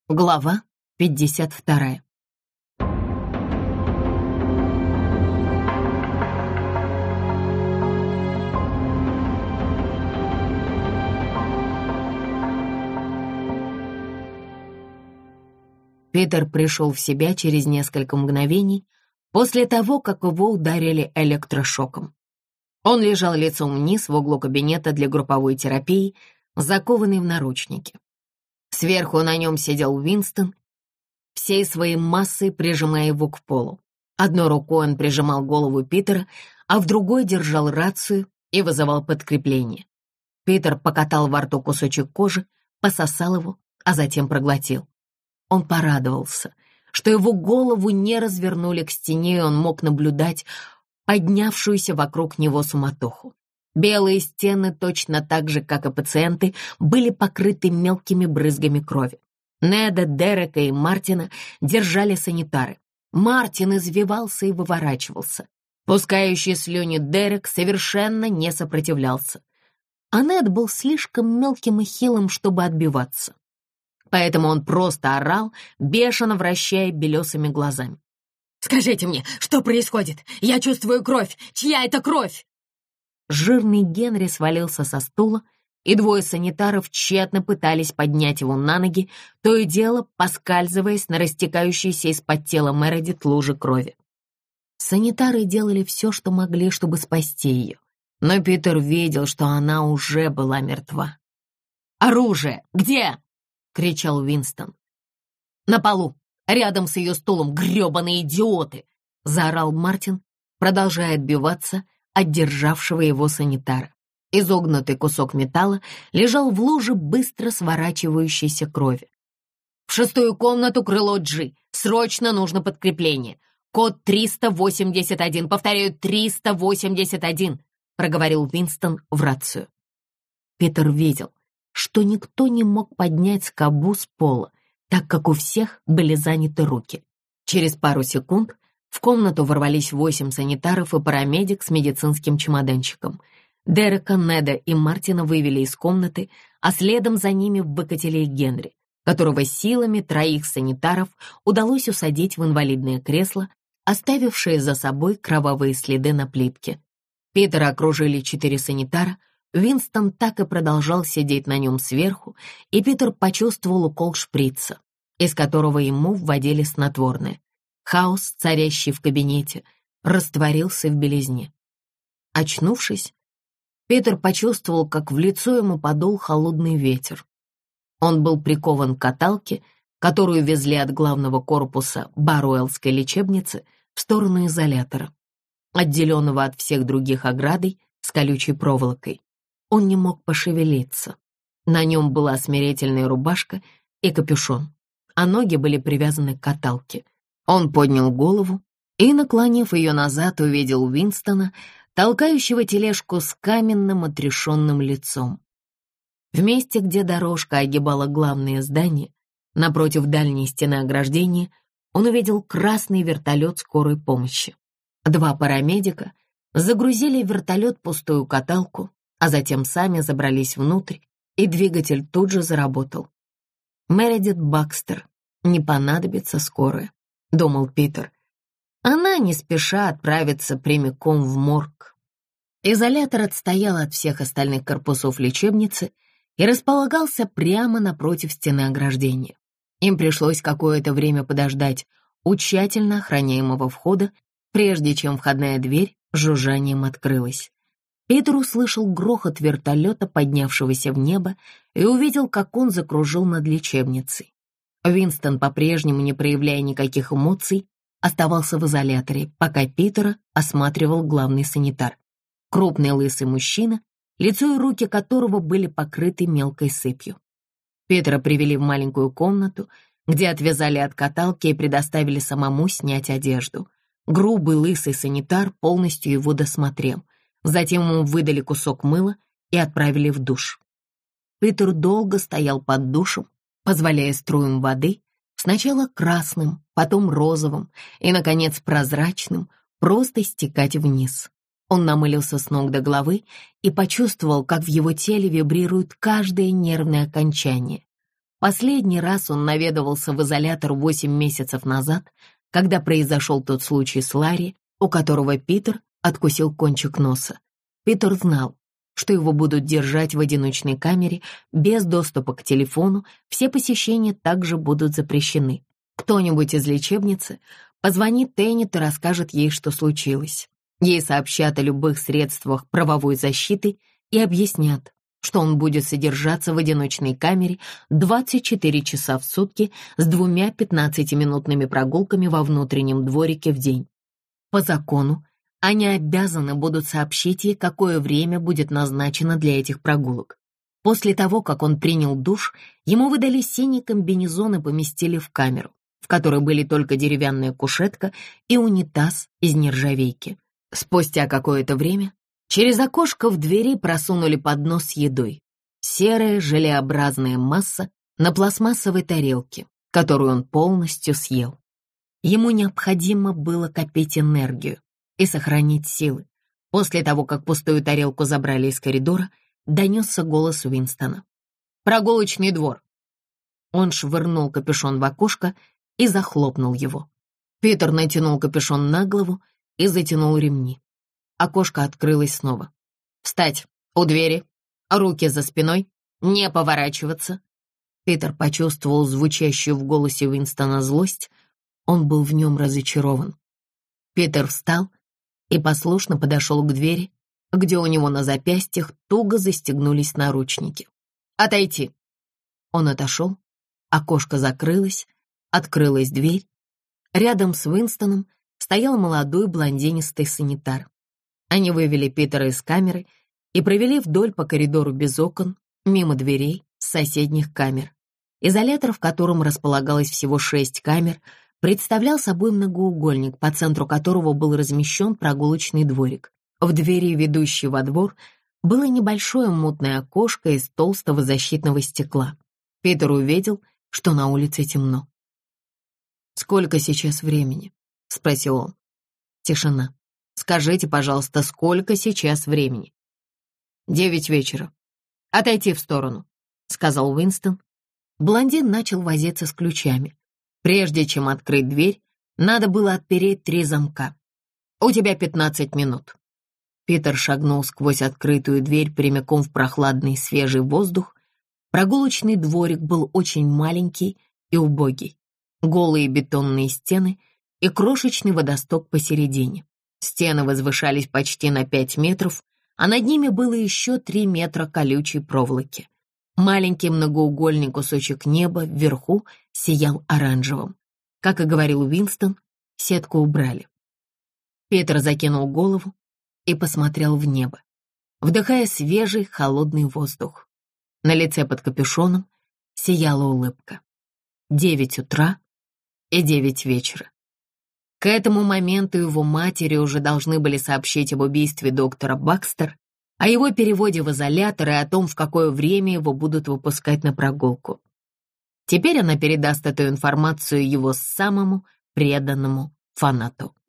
Глава 52. Питер пришел в себя через несколько мгновений после того, как его ударили электрошоком. Он лежал лицом вниз в углу кабинета для групповой терапии, закованный в наручники. Сверху на нем сидел Уинстон, всей своей массой прижимая его к полу. Одной рукой он прижимал голову Питера, а в другой держал рацию и вызывал подкрепление. Питер покатал во рту кусочек кожи, пососал его, а затем проглотил. Он порадовался, что его голову не развернули к стене, и он мог наблюдать поднявшуюся вокруг него суматоху. Белые стены, точно так же, как и пациенты, были покрыты мелкими брызгами крови. Неда, Дерека и Мартина держали санитары. Мартин извивался и выворачивался. Пускающий слюни Дерек совершенно не сопротивлялся. А Нед был слишком мелким и хилым, чтобы отбиваться. Поэтому он просто орал, бешено вращая белесыми глазами. «Скажите мне, что происходит? Я чувствую кровь! Чья это кровь?» Жирный Генри свалился со стула, и двое санитаров тщетно пытались поднять его на ноги, то и дело поскальзываясь на растекающейся из-под тела Мередит луже крови. Санитары делали все, что могли, чтобы спасти ее, но Питер видел, что она уже была мертва. «Оружие! Где?» — кричал Уинстон. «На полу, рядом с ее стулом, гребаные идиоты!» — заорал Мартин, продолжая отбиваться от державшего его санитара. Изогнутый кусок металла лежал в луже быстро сворачивающейся крови. «В 6-ю комнату, крыло G. Срочно нужно подкрепление. Код 381. Повторяю, 381», — проговорил Уинстон в рацию. Питер видел, что никто не мог поднять скобу с пола, так как у всех были заняты руки. Через пару секунд в комнату ворвались 8 санитаров и парамедик с медицинским чемоданчиком. Дерека, Неда и Мартина вывели из комнаты, а следом за ними выкатили и Генри, которого силами 3 санитаров удалось усадить в инвалидное кресло, оставившее за собой кровавые следы на плитке. Питера окружили 4 санитара, Уинстон так и продолжал сидеть на нем сверху, и Питер почувствовал укол шприца, из которого ему вводили снотворное. Хаос, царящий в кабинете, растворился в белизне. Очнувшись, Питер почувствовал, как в лицо ему подул холодный ветер. Он был прикован к каталке, которую везли от главного корпуса Баруэллской лечебницы в сторону изолятора, отделенного от всех других оградой с колючей проволокой. Он не мог пошевелиться. На нем была смирительная рубашка и капюшон, а ноги были привязаны к каталке. Он поднял голову и, наклонив ее назад, увидел Уинстона, толкающего тележку с каменным отрешенным лицом. В месте, где дорожка огибала главное здание, напротив дальней стены ограждения, он увидел красный вертолет скорой помощи. 2 парамедика загрузили в вертолет пустую каталку, а затем сами забрались внутрь, и двигатель тут же заработал. «Мередит Бакстер, не понадобится скорая», — думал Питер. Она не спеша отправится прямиком в морг. Изолятор отстоял от всех остальных корпусов лечебницы и располагался прямо напротив стены ограждения. Им пришлось какое-то время подождать у тщательно охраняемого входа, прежде чем входная дверь с жужжанием открылась. Питер услышал грохот вертолета, поднявшегося в небо, и увидел, как он закружил над лечебницей. Уинстон, по-прежнему не проявляя никаких эмоций, оставался в изоляторе, пока Питера осматривал главный санитар. Крупный лысый мужчина, лицо и руки которого были покрыты мелкой сыпью. Питера привели в маленькую комнату, где отвязали от каталки и предоставили самому снять одежду. Грубый лысый санитар полностью его досмотрел. Затем ему выдали кусок мыла и отправили в душ. Питер долго стоял под душем, позволяя струям воды, сначала красным, потом розовым и, наконец, прозрачным, просто стекать вниз. Он намылился с ног до головы и почувствовал, как в его теле вибрирует каждое нервное окончание. Последний раз он наведывался в изолятор 8 месяцев назад, когда произошел тот случай с Ларри, у которого Питер откусил кончик носа. Питер знал, что его будут держать в одиночной камере без доступа к телефону, все посещения также будут запрещены. Кто-нибудь из лечебницы позвонит Теннет и расскажет ей, что случилось. Ей сообщат о любых средствах правовой защиты и объяснят, что он будет содержаться в одиночной камере 24 часа в сутки с 2 15-минутными прогулками во внутреннем дворике в день. По закону, они обязаны будут сообщить ей, какое время будет назначено для этих прогулок. После того, как он принял душ, ему выдали синий комбинезон и поместили в камеру, в которой были только деревянная кушетка и унитаз из нержавейки. Спустя какое-то время через окошко в двери просунули поднос с едой. Серая желеобразная масса на пластмассовой тарелке, которую он полностью съел. Ему необходимо было копить энергию и сохранить силы. После того, как пустую тарелку забрали из коридора, донесся голос Уинстона. «Прогулочный двор!» Он швырнул капюшон в окошко и захлопнул его. Питер натянул капюшон на голову и затянул ремни. Окошко открылось снова. «Встать! У двери! Руки за спиной! Не поворачиваться!» Питер почувствовал звучащую в голосе Уинстона злость. Он был в нем разочарован. Питер встал и послушно подошел к двери, где у него на запястьях туго застегнулись наручники. «Отойти!» Он отошел, окошко закрылось, открылась дверь. Рядом с Уинстоном стоял молодой блондинистый санитар. Они вывели Питера из камеры и провели вдоль по коридору без окон, мимо дверей с соседних камер. Изолятор, в котором располагалось всего 6 камер, представлял собой многоугольник, по центру которого был размещен прогулочный дворик. В двери, ведущей во двор, было небольшое мутное окошко из толстого защитного стекла. Питер увидел, что на улице темно. «Сколько сейчас времени?» — спросил он. Тишина. «Скажите, пожалуйста, сколько сейчас времени?» 9 вечера. «Отойти в сторону», — сказал Уинстон. Блондин начал возиться с ключами. Прежде чем открыть дверь, надо было отпереть 3 замка. «У тебя 15 минут». Питер шагнул сквозь открытую дверь прямиком в прохладный свежий воздух. Прогулочный дворик был очень маленький и убогий. Голые бетонные стены и крошечный водосток посередине. Стены возвышались почти на 5 метров, а над ними было еще 3 метра колючей проволоки. Маленький многоугольный кусочек неба вверху сиял оранжевым. Как и говорил Уинстон, сетку убрали. Питер закинул голову и посмотрел в небо, вдыхая свежий холодный воздух. На лице под капюшоном сияла улыбка. 9 утра и 9 вечера. К этому моменту его матери уже должны были сообщить об убийстве доктора Бакстер, о его переводе в изолятор и о том, в какое время его будут выпускать на прогулку. Теперь она передаст эту информацию его самому преданному фанату.